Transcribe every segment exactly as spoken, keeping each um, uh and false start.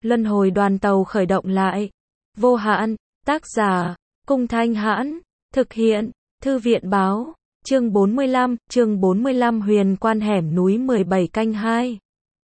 Luân hồi đoàn tàu khởi động lại. Vô hạn, tác giả, Cung Thanh Hãn, thực hiện, Thư viện báo, chương bốn mươi lăm, chương bốn mươi lăm huyền quan hẻm núi mười bảy canh hai.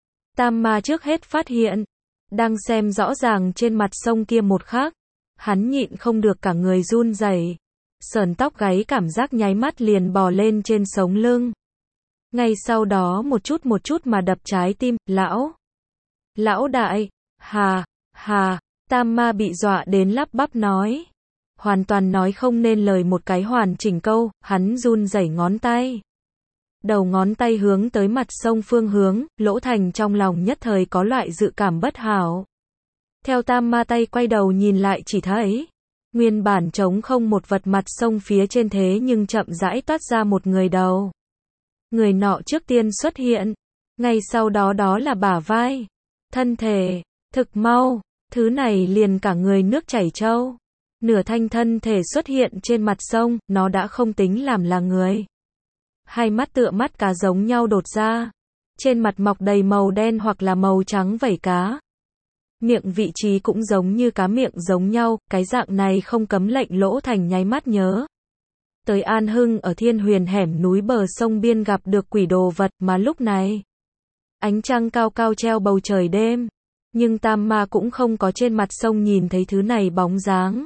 Tam ma trước hết phát hiện, đang xem rõ ràng trên mặt sông kia một khắc, hắn nhịn không được cả người run rẩy, sờn tóc gáy cảm giác nháy mắt liền bò lên trên sống lưng. Ngay sau đó một chút một chút mà đập trái tim, lão, lão đại, hà, hà, tam ma bị dọa đến lắp bắp nói. Hoàn toàn nói không nên lời một cái hoàn chỉnh câu, hắn run rẩy ngón tay. Đầu ngón tay hướng tới mặt sông phương hướng, Lỗ Thành trong lòng nhất thời có loại dự cảm bất hảo. Theo tam ma tay quay đầu nhìn lại chỉ thấy, nguyên bản trống không một vật mặt sông phía trên thế nhưng chậm rãi toát ra một người đầu. Người nọ trước tiên xuất hiện, ngay sau đó đó là bả vai, thân thể, thực mau, thứ này liền cả người nước chảy trâu. Nửa thanh thân thể xuất hiện trên mặt sông, nó đã không tính làm là người. Hai mắt tựa mắt cá giống nhau đột ra. Trên mặt mọc đầy màu đen hoặc là màu trắng vảy cá. Miệng vị trí cũng giống như cá miệng giống nhau, cái dạng này không cấm lệnh Lỗ Thành nháy mắt nhớ. Tới An Hưng ở Thiên Huyền hẻm núi bờ sông biên gặp được quỷ đồ vật mà lúc này. Ánh trăng cao cao treo bầu trời đêm. Nhưng tam ma cũng không có trên mặt sông nhìn thấy thứ này bóng dáng.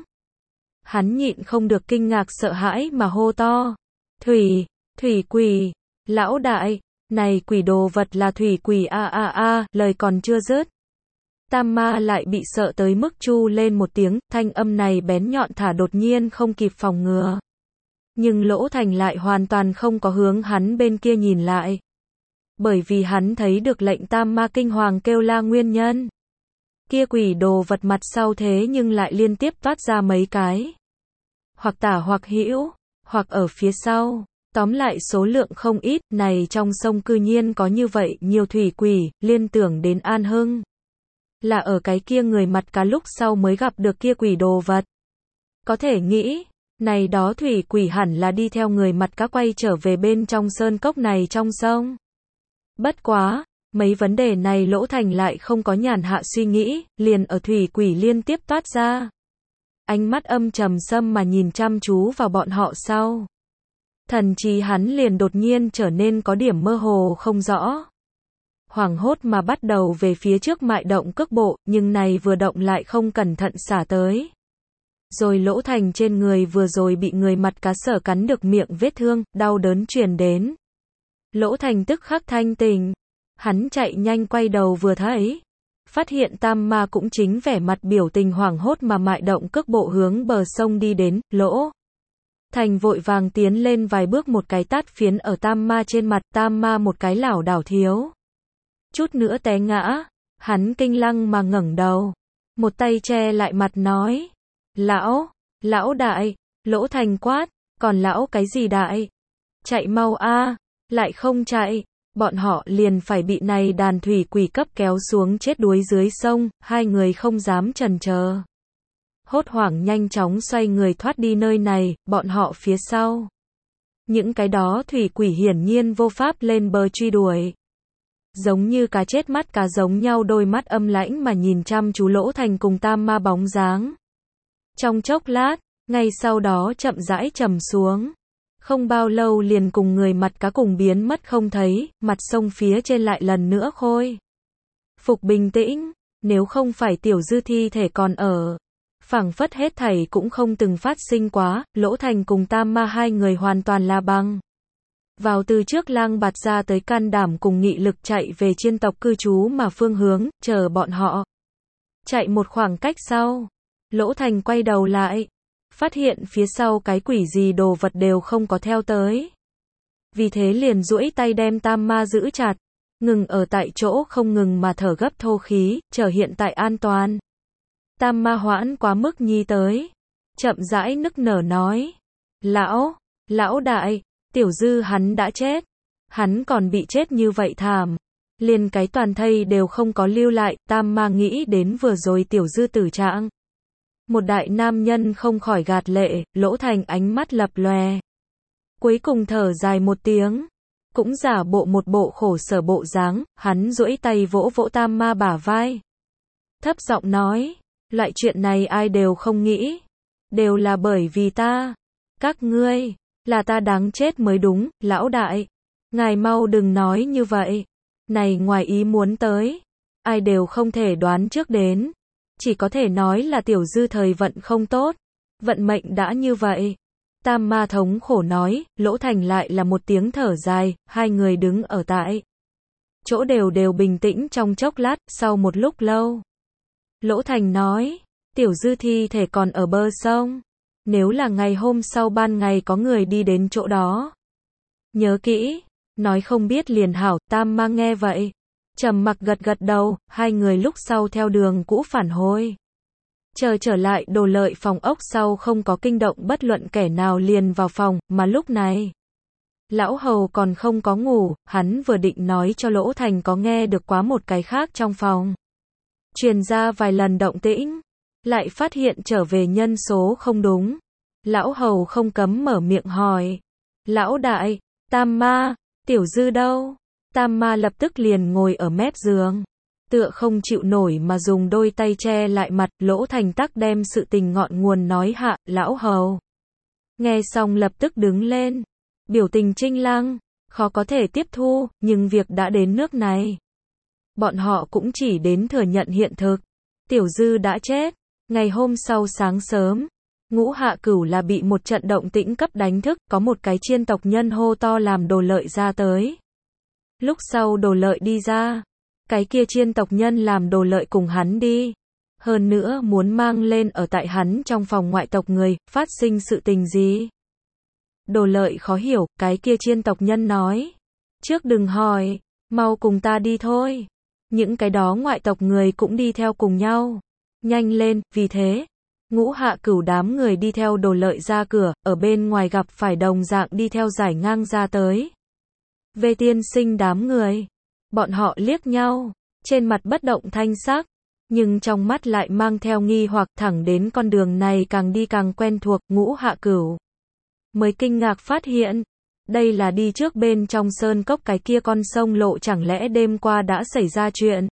Hắn nhịn không được kinh ngạc sợ hãi mà hô to. Thủy, thủy quỷ, lão đại, này quỷ đồ vật là thủy quỷ a a a, lời còn chưa dứt. Tam ma lại bị sợ tới mức chu lên một tiếng, thanh âm này bén nhọn thả đột nhiên không kịp phòng ngừa. Nhưng Lỗ Thành lại hoàn toàn không có hướng hắn bên kia nhìn lại. Bởi vì hắn thấy được lệnh tam ma kinh hoàng kêu la nguyên nhân. Kia quỷ đồ vật mặt sau thế nhưng lại liên tiếp toát ra mấy cái. Hoặc tả hoặc hữu, hoặc ở phía sau. Tóm lại số lượng không ít, này trong sông cư nhiên có như vậy nhiều thủy quỷ, liên tưởng đến An Hưng. Là ở cái kia người mặt cá lúc sau mới gặp được kia quỷ đồ vật. Có thể nghĩ, này đó thủy quỷ hẳn là đi theo người mặt cá quay trở về bên trong sơn cốc này trong sông. Bất quá, mấy vấn đề này Lỗ Thành lại không có nhàn hạ suy nghĩ, liền ở thủy quỷ liên tiếp toát ra. Ánh mắt âm trầm sâm mà nhìn chăm chú vào bọn họ sau. Thần trí hắn liền đột nhiên trở nên có điểm mơ hồ không rõ. Hoảng hốt mà bắt đầu về phía trước mại động cước bộ, nhưng này vừa động lại không cẩn thận xả tới. Rồi Lỗ Thành trên người vừa rồi bị người mặt cá sở cắn được miệng vết thương, đau đớn truyền đến. Lỗ Thành tức khắc thanh tỉnh. Hắn chạy nhanh quay đầu vừa thấy. Phát hiện tam ma cũng chính vẻ mặt biểu tình hoảng hốt mà mại động cước bộ hướng bờ sông đi đến, Lỗ Thành vội vàng tiến lên vài bước một cái tát phiến ở tam ma trên mặt, tam ma một cái lảo đảo thiếu. Chút nữa té ngã, hắn kinh lăng mà ngẩng đầu. Một tay che lại mặt nói. Lão, lão đại, Lỗ Thành quát, còn lão cái gì đại? Chạy mau a, lại không chạy. Bọn họ liền phải bị này đàn thủy quỷ cấp kéo xuống chết đuối dưới sông, hai người không dám chần chờ. Hốt hoảng nhanh chóng xoay người thoát đi nơi này, bọn họ phía sau. Những cái đó thủy quỷ hiển nhiên vô pháp lên bờ truy đuổi. Giống như cá chết mắt cá giống nhau đôi mắt âm lãnh mà nhìn chăm chú Lỗ Thành cùng tam ma bóng dáng. Trong chốc lát, ngay sau đó chậm rãi trầm xuống. Không bao lâu liền cùng người mặt cá cùng biến mất không thấy, mặt sông phía trên lại lần nữa khôi phục bình tĩnh, nếu không phải tiểu dư thi thể còn ở. Phảng phất hết thảy cũng không từng phát sinh quá, Lỗ Thành cùng tam ma hai người hoàn toàn là băng. Vào từ trước lang bạt ra tới can đảm cùng nghị lực chạy về chiên tộc cư trú mà phương hướng, chờ bọn họ. Chạy một khoảng cách sau, Lỗ Thành quay đầu lại. Phát hiện phía sau cái quỷ gì đồ vật đều không có theo tới. Vì thế liền duỗi tay đem tam ma giữ chặt, ngừng ở tại chỗ không ngừng mà thở gấp thô khí, chờ hiện tại an toàn. Tam ma hoãn quá mức nhi tới, chậm rãi nức nở nói. Lão, lão đại, tiểu dư hắn đã chết. Hắn còn bị chết như vậy thảm. Liền cái toàn thây đều không có lưu lại, tam ma nghĩ đến vừa rồi tiểu dư tử trạng. Một đại nam nhân không khỏi gạt lệ, Lỗ Thành ánh mắt lập lòe. Cuối cùng thở dài một tiếng, cũng giả bộ một bộ khổ sở bộ dáng, hắn duỗi tay vỗ vỗ tam ma bả vai. thấp giọng nói, loại chuyện này ai đều không nghĩ, đều là bởi vì ta, các ngươi, là ta đáng chết mới đúng, lão đại, ngài mau đừng nói như vậy, này ngoài ý muốn tới, ai đều không thể đoán trước đến, chỉ có thể nói là tiểu dư thời vận không tốt, vận mệnh đã như vậy. Tam ma thống khổ nói, Lỗ Thành lại là một tiếng thở dài, hai người đứng ở tại chỗ đều đều bình tĩnh trong chốc lát, sau một lúc lâu. Lỗ Thành nói, tiểu dư thi thể còn ở bờ sông, nếu là ngày hôm sau ban ngày có người đi đến chỗ đó. Nhớ kỹ, nói không biết liền hảo, Tam ma nghe vậy. Trầm mặc gật gật đầu, hai người lúc sau theo đường cũ phản hồi. Chờ trở lại Đồ Lợi phòng ốc sau không có kinh động bất luận kẻ nào liền vào phòng, mà lúc này. Lão hầu còn không có ngủ, hắn vừa định nói cho Lỗ Thành có nghe được quá một cái khác trong phòng. Truyền ra vài lần động tĩnh, lại phát hiện trở về nhân số không đúng. Lão hầu không cấm mở miệng hỏi. Lão đại, Tam ma, tiểu dư đâu? Tam ma lập tức liền ngồi ở mép giường. Tựa không chịu nổi mà dùng đôi tay che lại mặt, Lỗ Thành tắc đem sự tình ngọn nguồn nói hạ, lão hầu. Nghe xong lập tức đứng lên. Biểu tình trinh lăng, khó có thể tiếp thu, nhưng việc đã đến nước này. Bọn họ cũng chỉ đến thừa nhận hiện thực. Tiểu dư đã chết. Ngày hôm sau sáng sớm, Ngũ Hạ Cửu là bị một trận động tĩnh cấp đánh thức, có một cái chiên tộc nhân hô to làm Đồ Lợi ra tới. Lúc sau Đồ Lợi đi ra, cái kia chiên tộc nhân làm Đồ Lợi cùng hắn đi. Hơn nữa muốn mang lên ở tại hắn trong phòng ngoại tộc người, phát sinh sự tình gì? Đồ Lợi khó hiểu, cái kia chiên tộc nhân nói. Trước đừng hỏi, mau cùng ta đi thôi. Những cái đó ngoại tộc người cũng đi theo cùng nhau. Nhanh lên, vì thế. Ngũ Hạ Cửu đám người đi theo Đồ Lợi ra cửa, ở bên ngoài gặp phải đồng dạng đi theo giải ngang ra tới. Về tiên sinh đám người. Bọn họ liếc nhau, trên mặt bất động thanh sắc, nhưng trong mắt lại mang theo nghi hoặc thẳng đến con đường này càng đi càng quen thuộc, Ngũ Hạ Cửu. Mới kinh ngạc phát hiện, đây là đi trước bên trong sơn cốc cái kia con sông lộ chẳng lẽ đêm qua đã xảy ra chuyện.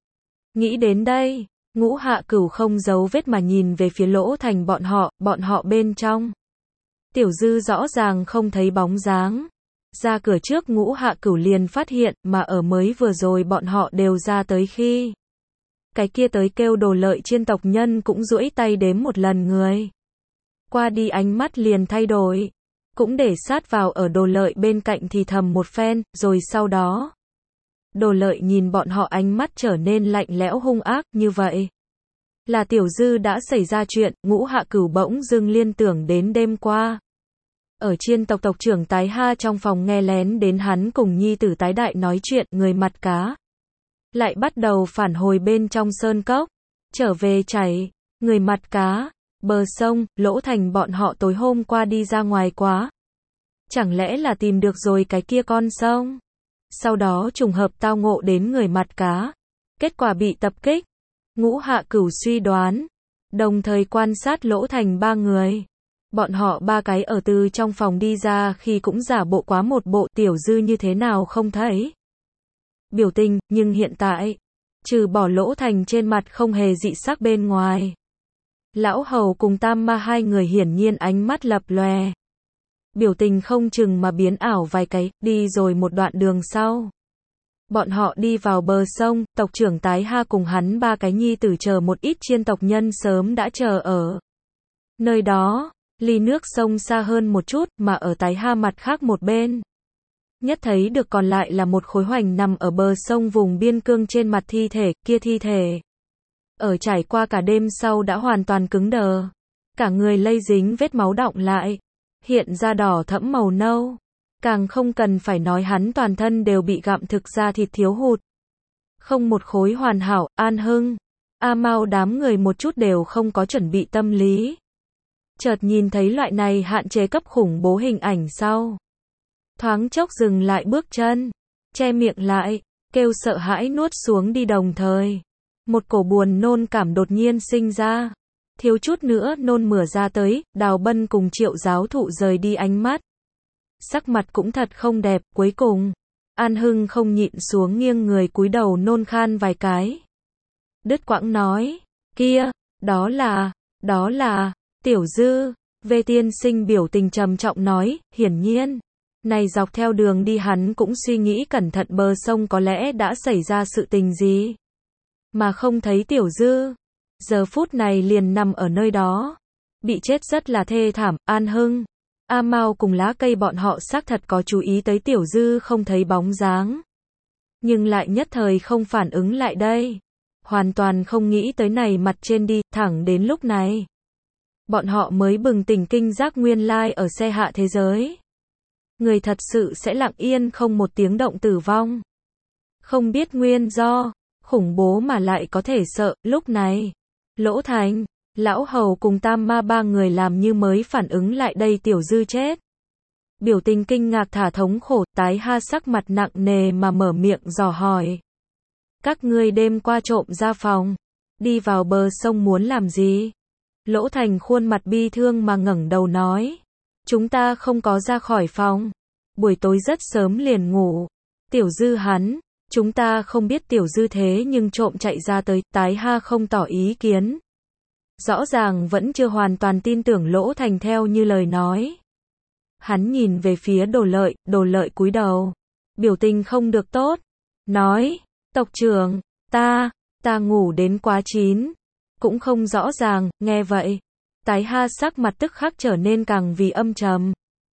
Nghĩ đến đây, Ngũ Hạ Cửu không giấu vết mà nhìn về phía Lỗ Thành bọn họ, bọn họ bên trong. Tiểu dư rõ ràng không thấy bóng dáng. Ra cửa trước Ngũ Hạ Cửu liền phát hiện, mà ở mới vừa rồi bọn họ đều ra tới khi. Cái kia tới kêu Đồ Lợi chiên tộc nhân cũng duỗi tay đếm một lần người. Qua đi ánh mắt liền thay đổi. Cũng để sát vào ở Đồ Lợi bên cạnh thì thầm một phen, rồi sau đó. Đồ Lợi nhìn bọn họ ánh mắt trở nên lạnh lẽo hung ác, như vậy. Là tiểu dư đã xảy ra chuyện, Ngũ Hạ Cửu bỗng dưng liên tưởng đến đêm qua. Ở chiên tộc tộc trưởng Tái Ha trong phòng nghe lén đến hắn cùng nhi tử Tái Đại nói chuyện, người mặt cá. Lại bắt đầu phản hồi bên trong sơn cốc. Trở về chảy, người mặt cá, bờ sông, Lỗ Thành bọn họ tối hôm qua đi ra ngoài quá. Chẳng lẽ là tìm được rồi cái kia con sông? Sau đó trùng hợp tao ngộ đến người mặt cá. Kết quả bị tập kích. Ngũ Hạ Cửu suy đoán. Đồng thời quan sát Lỗ Thành ba người. Bọn họ ba cái ở từ trong phòng đi ra khi cũng giả bộ quá một bộ tiểu dư như thế nào không thấy. Biểu tình, nhưng hiện tại, trừ bỏ Lỗ Thành trên mặt không hề dị sắc bên ngoài. Lão hầu cùng Tam ma hai người hiển nhiên ánh mắt lập lòe. Biểu tình không chừng mà biến ảo vài cái, đi rồi một đoạn đường sau. Bọn họ đi vào bờ sông, tộc trưởng Tái Ha cùng hắn ba cái nhi tử chờ một ít chiên tộc nhân sớm đã chờ ở nơi đó, ly nước sông xa hơn một chút, mà ở Tái Ha mặt khác một bên. Nhất thấy được còn lại là một khối hoành nằm ở bờ sông vùng biên cương trên mặt thi thể, kia thi thể. Ở trải qua cả đêm sau đã hoàn toàn cứng đờ. Cả người lây dính vết máu đọng lại. Hiện ra đỏ thẫm màu nâu. Càng không cần phải nói hắn toàn thân đều bị gặm thực ra thịt thiếu hụt. Không một khối hoàn hảo, An Hưng. A Mao đám người một chút đều không có chuẩn bị tâm lý. Chợt nhìn thấy loại này hạn chế cấp khủng bố hình ảnh sau. Thoáng chốc dừng lại bước chân. Che miệng lại, kêu sợ hãi nuốt xuống đi đồng thời. Một cổ buồn nôn cảm đột nhiên sinh ra. Thiếu chút nữa nôn mửa ra tới, Đào Bân cùng Triệu giáo thụ rời đi ánh mắt. Sắc mặt cũng thật không đẹp, cuối cùng. An Hưng không nhịn xuống nghiêng người cúi đầu nôn khan vài cái. đứt quãng nói, kia, đó là, đó là, Tiểu Dư, Vệ tiên sinh biểu tình trầm trọng nói, hiển nhiên, này dọc theo đường đi hắn cũng suy nghĩ cẩn thận bờ sông có lẽ đã xảy ra sự tình gì, mà không thấy Tiểu Dư, giờ phút này liền nằm ở nơi đó, bị chết rất là thê thảm. An Hưng, A Mao cùng lá cây bọn họ xác thật có chú ý tới Tiểu Dư không thấy bóng dáng, nhưng lại nhất thời không phản ứng lại đây, hoàn toàn không nghĩ tới này mặt trên đi, thẳng đến lúc này, bọn họ mới bừng tỉnh kinh giác nguyên lai ở xe hạ thế giới, người thật sự sẽ lặng yên không một tiếng động tử vong, không biết nguyên do, khủng bố mà lại có thể sợ. Lúc này, Lỗ Thành, Lão Hầu cùng Tam Ma ba người làm như mới phản ứng lại đây Tiểu Dư chết, biểu tình kinh ngạc thả thống khổ. Tái Ha sắc mặt nặng nề mà mở miệng dò hỏi, các ngươi đêm qua trộm ra phòng, đi vào bờ sông muốn làm gì? Lỗ Thành khuôn mặt bi thương mà ngẩng đầu nói, chúng ta không có ra khỏi phòng, buổi tối rất sớm liền ngủ. Tiểu Dư hắn, chúng ta không biết Tiểu Dư thế nhưng trộm chạy ra tới. Tái Ha không tỏ ý kiến, rõ ràng vẫn chưa hoàn toàn tin tưởng Lỗ Thành theo như lời nói. Hắn nhìn về phía Đồ Lợi, Đồ Lợi cúi đầu, biểu tình không được tốt, nói, tộc trưởng, ta, ta ngủ đến quá chín, cũng không rõ ràng. Nghe vậy, Tái Ha sắc mặt tức khắc trở nên càng vì âm trầm,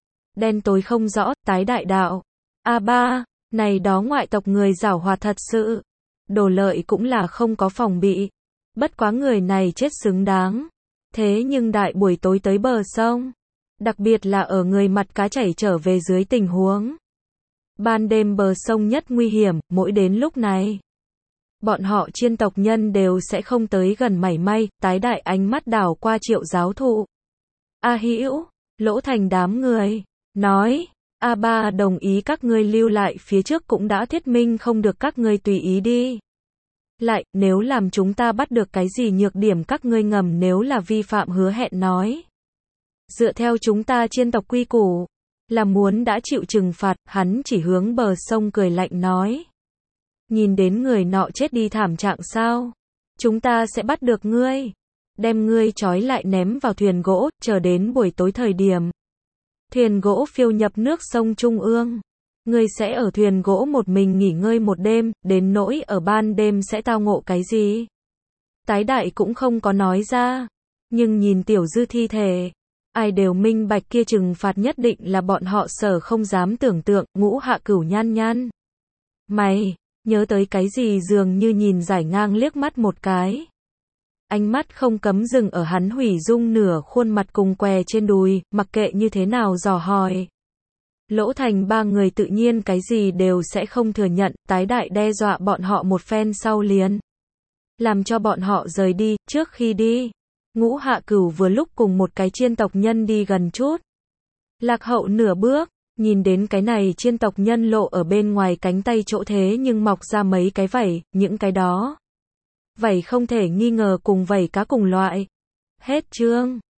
đen tối không rõ. Tái đại đạo, a ba, này đó ngoại tộc người giảo hoạt thật sự. Đồ Lợi cũng là không có phòng bị, bất quá người này chết xứng đáng, thế nhưng đại buổi tối tới bờ sông, đặc biệt là ở người mặt cá chảy trở về dưới tình huống ban đêm bờ sông nhất nguy hiểm, mỗi đến lúc này, bọn họ Chiên tộc nhân đều sẽ không tới gần mảy may. Tái đại ánh mắt đảo qua Triệu giáo thụ, A Hữu, Lỗ Thành đám người, nói, A ba đồng ý các ngươi lưu lại phía trước cũng đã thuyết minh không được các ngươi tùy ý đi. Lại, nếu làm chúng ta bắt được cái gì nhược điểm các ngươi ngầm nếu là vi phạm hứa hẹn nói, dựa theo chúng ta Chiên tộc quy củ, là muốn đã chịu trừng phạt. Hắn chỉ hướng bờ sông cười lạnh nói, nhìn đến người nọ chết đi thảm trạng sao, chúng ta sẽ bắt được ngươi, đem ngươi trói lại ném vào thuyền gỗ, chờ đến buổi tối thời điểm thuyền gỗ phiêu nhập nước sông Trung ương, ngươi sẽ ở thuyền gỗ một mình nghỉ ngơi một đêm, đến nỗi ở ban đêm sẽ tao ngộ cái gì, Tái đại cũng không có nói ra, nhưng nhìn Tiểu Dư thi thể, ai đều minh bạch kia trừng phạt nhất định là bọn họ sở không dám tưởng tượng. Ngũ Hạ Cửu nhăn nhăn mày, nhớ tới cái gì dường như nhìn Giải Ngang liếc mắt một cái, ánh mắt không cấm dừng ở hắn hủy dung nửa khuôn mặt cùng què trên đùi, mặc kệ như thế nào dò hỏi. Lỗ Thành ba người tự nhiên cái gì đều sẽ không thừa nhận. Tái đại đe dọa bọn họ một phen sau liền làm cho bọn họ rời đi. Trước khi đi, Ngũ Hạ Cửu vừa lúc cùng một cái Chiên tộc nhân đi gần chút, lạc hậu nửa bước, nhìn đến cái này Chiên tộc nhân lộ ở bên ngoài cánh tay chỗ thế nhưng mọc ra mấy cái vảy, những cái đó vảy không thể nghi ngờ cùng vảy cá cùng loại. Hết chương.